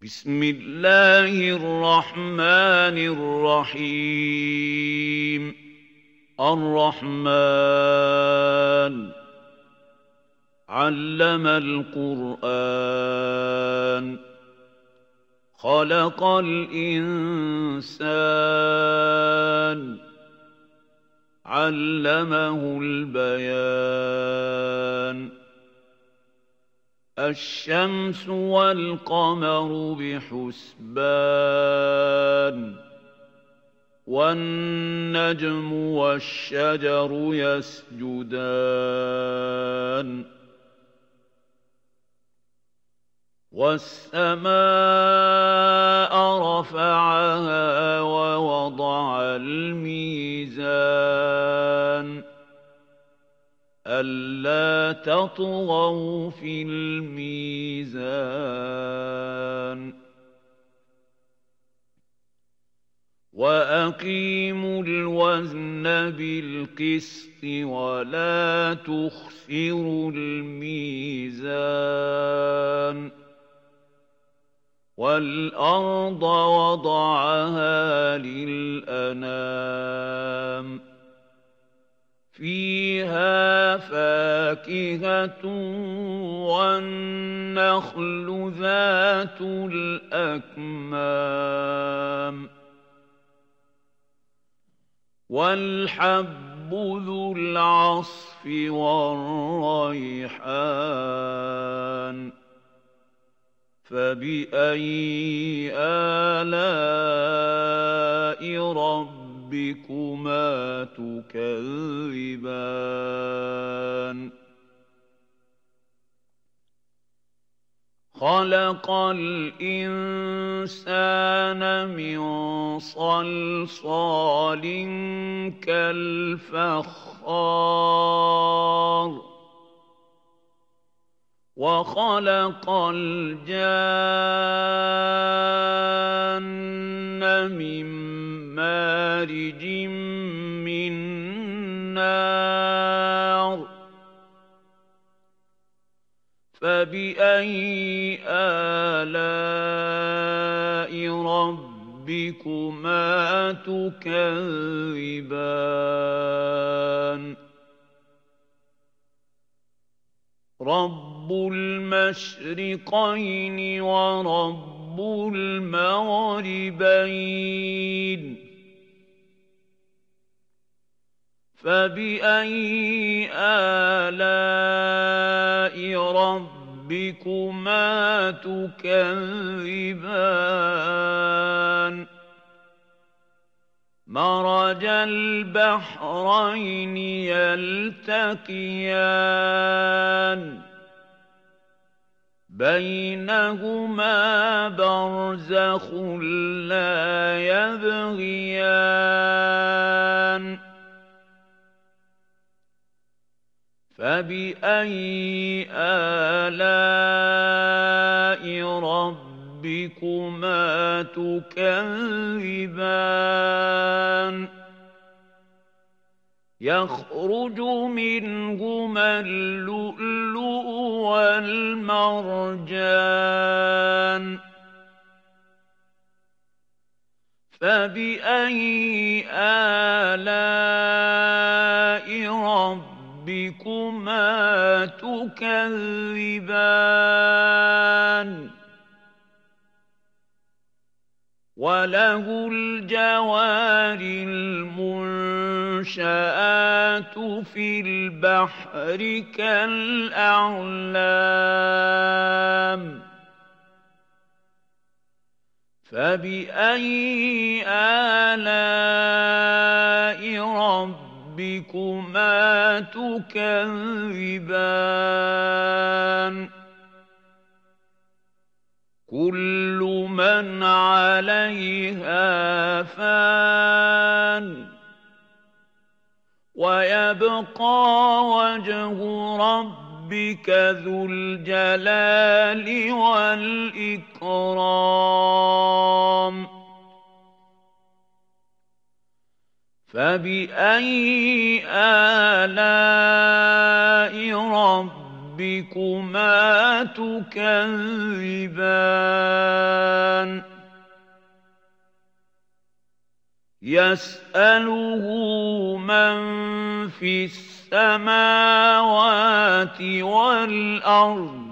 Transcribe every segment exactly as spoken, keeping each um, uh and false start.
بسم الله الرحمن الرحيم الرحمن علم القرآن خلق الإنسان علمه البيان الشمس والقمر بحسبان والنجم والشجر يسجدان والسماء رفعها ووضع الميزان ألا تطغوا في الميزان وأقيموا الوزن بالقسط ولا تخسروا الميزان والأرض وضعها للأنام فيها فاكهة والنخل ذات الأكمام والحب ذو العصف والريحان فبأي آلاء ربكما تكذبان خلق الإنسان من صلصال كالفخار وخلق الجان من مارج من نار فبأي آلاء ربكما تكذبان رب المشرقين ورب المغربين فبأي آلاء ربكما تكذبان مرج البحرين يلتقيان بينهما برزخ لا يبغيان فبأي آلاء ربكما تكذبان يخرج منهما اللؤلؤ والمرجان فبأي آلاء ربكما تكذبان وله الجوار المنشآت في البحر كالأعلام فبأي آلاء ربكما تكذبان كل من عليها فان ويبقى وجه ربك ذو الجلال والإكرام فبأي آلاء ربكما تكذبان يسأله من في السماوات والأرض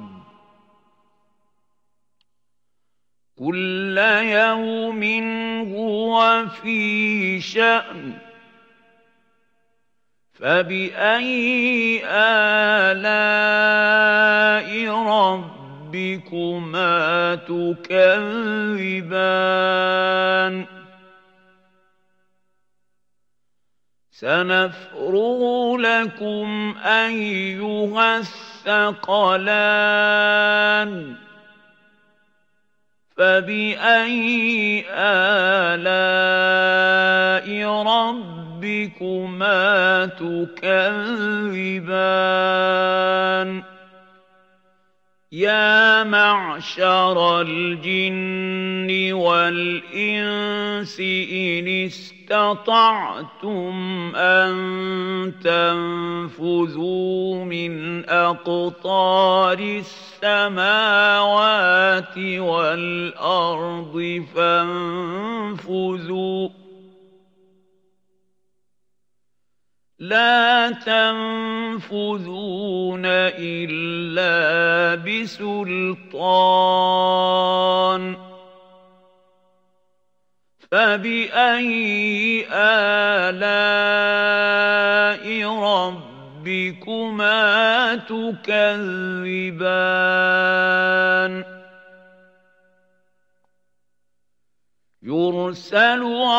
كل يوم هو في شأن فبأي آلاء ربكما تكذبان سنفرغ لكم أيها الثقلان فبأي آلاء ربكما تكذبان يا معشر الجن والإنس إن استطعتم أن تنفذوا من أقطار السماوات والأرض فانفذوا لا تنفذون إلا بسلطان فبأي آلاء ربكما تكذبان يرسل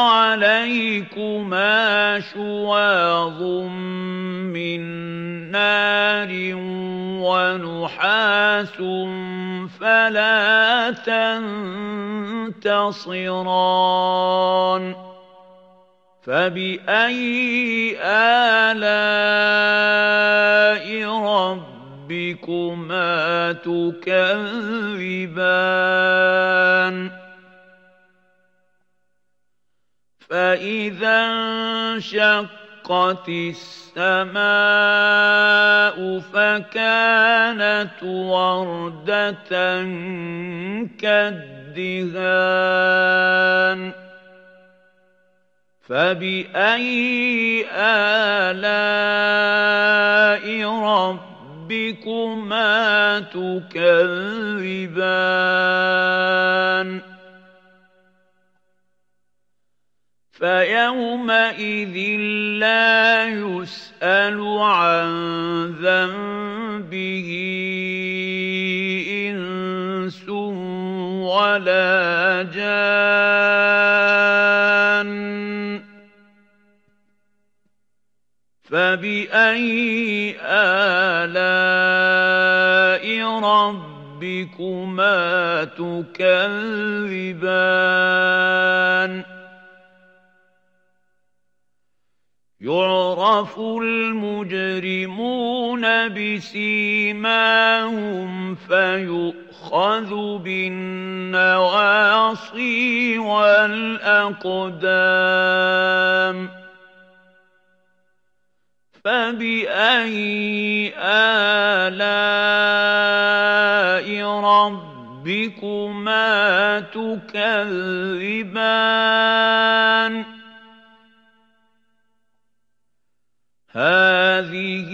عليكما شواظ من نار ونحاس فلا تنتصران فبأي آلاء ربكما تكذبان فإذا انشقت السماء فكانت وردة كالدهان فبأي آلاء ربكما تكذبان فيومئذ لا يسأل عن ذنبه إنس ولا جان فبأي آلاء ربكما تكذبان يعرف المجرمون بسيماهم فيؤخذ بالنواصي والأقدام فبأي آلاء ربكما تكذبان هذه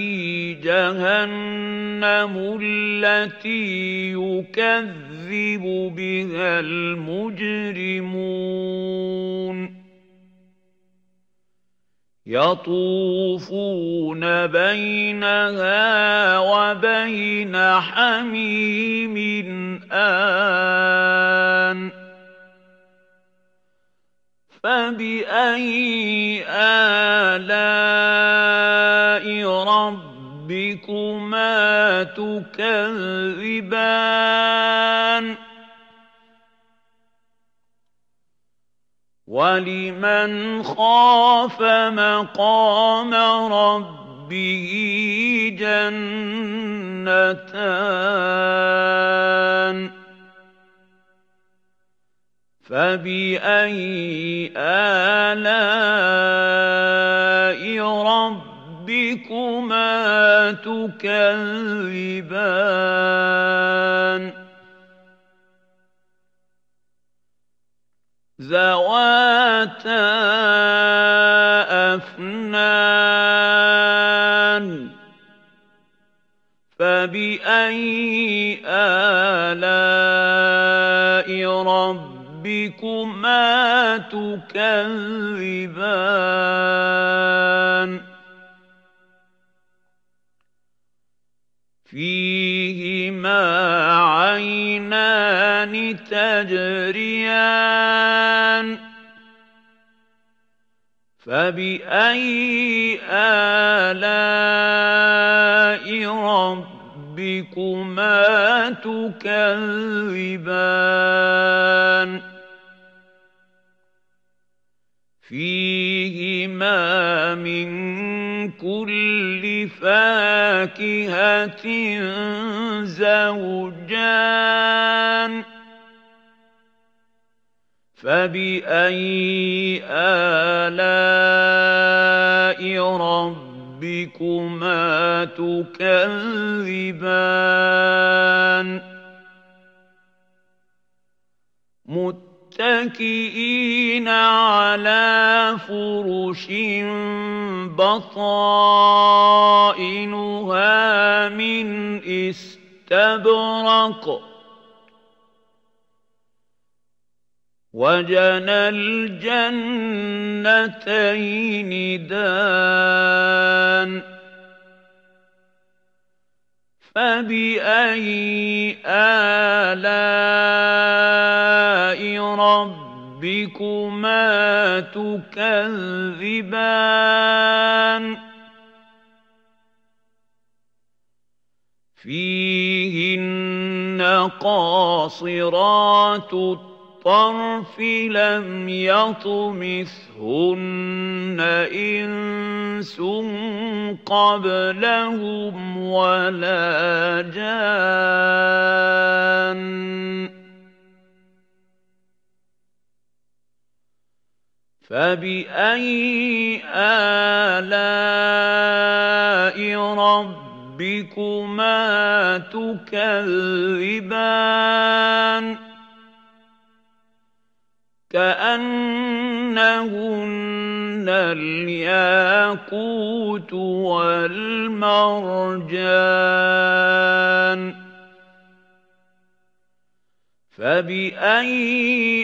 جهنم التي يكذب بها المجرمون يطوفون بينها وبين حميم آن فبأي آلاء ربكما تكذبان ولمن خاف مقام ربه جنتان فبأي آلاء ربكما تكذبان ذَوَاتَا أَفْنَانٍ فَبِأَيِّ آلَاءِ رَبِّكُمَا تُكَذِّبَانِ فِيهِمَا عَيْنَانِ تَجْرِيَانِ فَبِأَيِّ آلَاءِ رَبِّكُمَا تُكَذِّبَانِ فِيهِمَا مِن كُلِّ فَاكِهَةٍ زَوْجَانِ فَبِأَيِّ آلَاءِ رَبِّكُمَا تُكَذِّبَانِ مُتَّكِئِينَ عَلَىٰ فُرُشٍ بَطَائِنُهَا مِنْ إِسْتَبْرَقٍ وَجَنَى الْجَنَّتَيْنِ دَانٍ فَبِأَيِّ آلَاءِ رَبِّكُمَا تُكَذِّبَانِ فِيهِنَّ قَاصِرَاتُ الطَّرْفِ لَمْ يَطْمِثْهُنَّ إِنسٌ قَبْلَهُمْ وَلَا جَانٌّ فَبِأَيِّ آلَاءِ رَبِّكُمَا تُكَذِّبَانِ كَأَنَّهُنَّ الْيَاقُوتُ وَالْمَرْجَانُ فَبِأَيِّ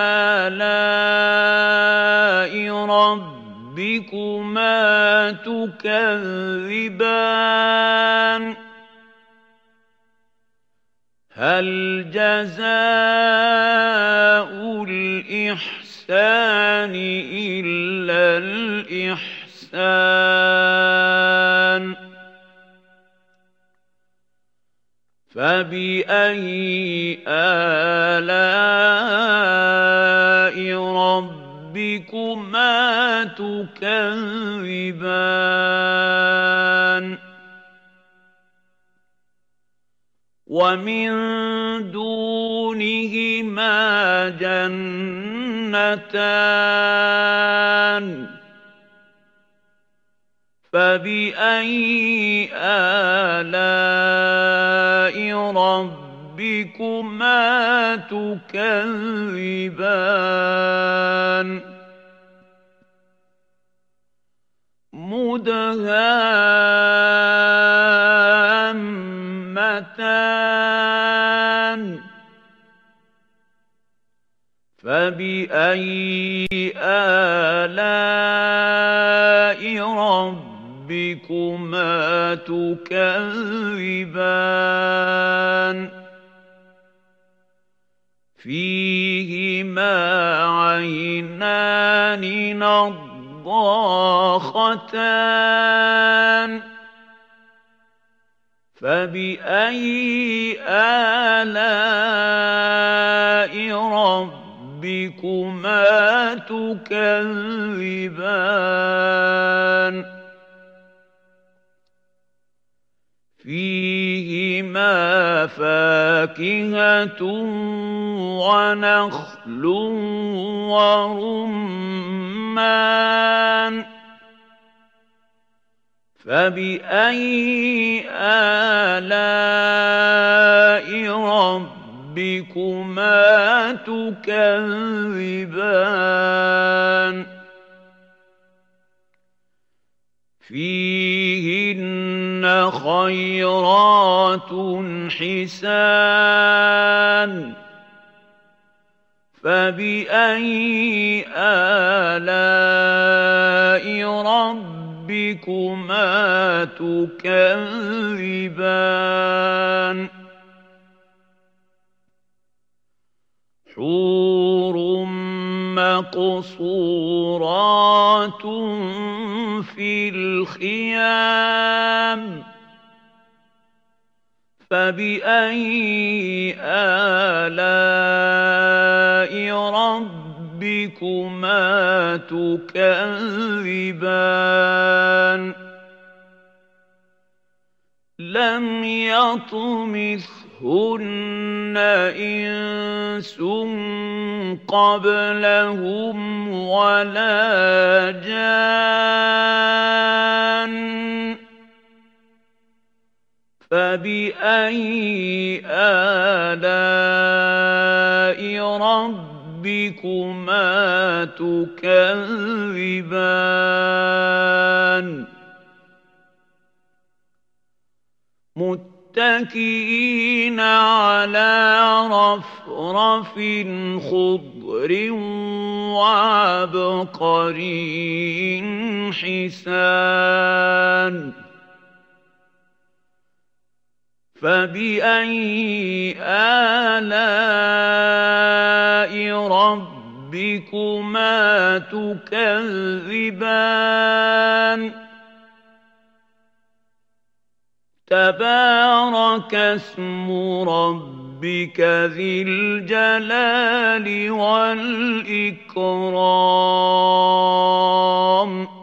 آلَاءِ رَبِّكُمَا تُكَذِّبَانِ هَلْ جَزَاءُ الْإِحْسَانِ إِلَّا الْإِحْسَانُ فَبِأَيِّ آلَاءِ رَبِّكُمَا تُكَذِّبَانِ وَمِن دُونِهِمَا جَنَّتَانِ فَبِأَيِّ آلَاءِ رَبِّكُمَا تُكَذِّبَانِ مُدْهَامَّتَانِ فَبِأَيِّ آلَاءِ رَبِّكُمَا تُكَذِّبَانِ فِيهِمَا عَيْنَانِ نَضَّاخَتَانِ فَبِأَيِّ آلَاءِ رَبِّكُمَا تُكَذِّبَانِ فِيهِمَا فَاكِهَةٌ وَنَخْلٌ وَرُمَّانٌ فَبِأَيِّ آلَاءِ رَبِّكُمَا ربكما تكذبان فيهن خيرات حسان فبأي آلاء ربكما تكذبان حور مقصورات في الخيام فبأي آلاء ربكما تكذبان لم يطمثهن إنس قبلهم ولا جان فبأي آلاء ربكما تكذبان متكئين على رفرف خضر وعبقري حسان فبأي آلاء ربكما تكذبان تبارك اسم ربك ذي الجلال والإكرام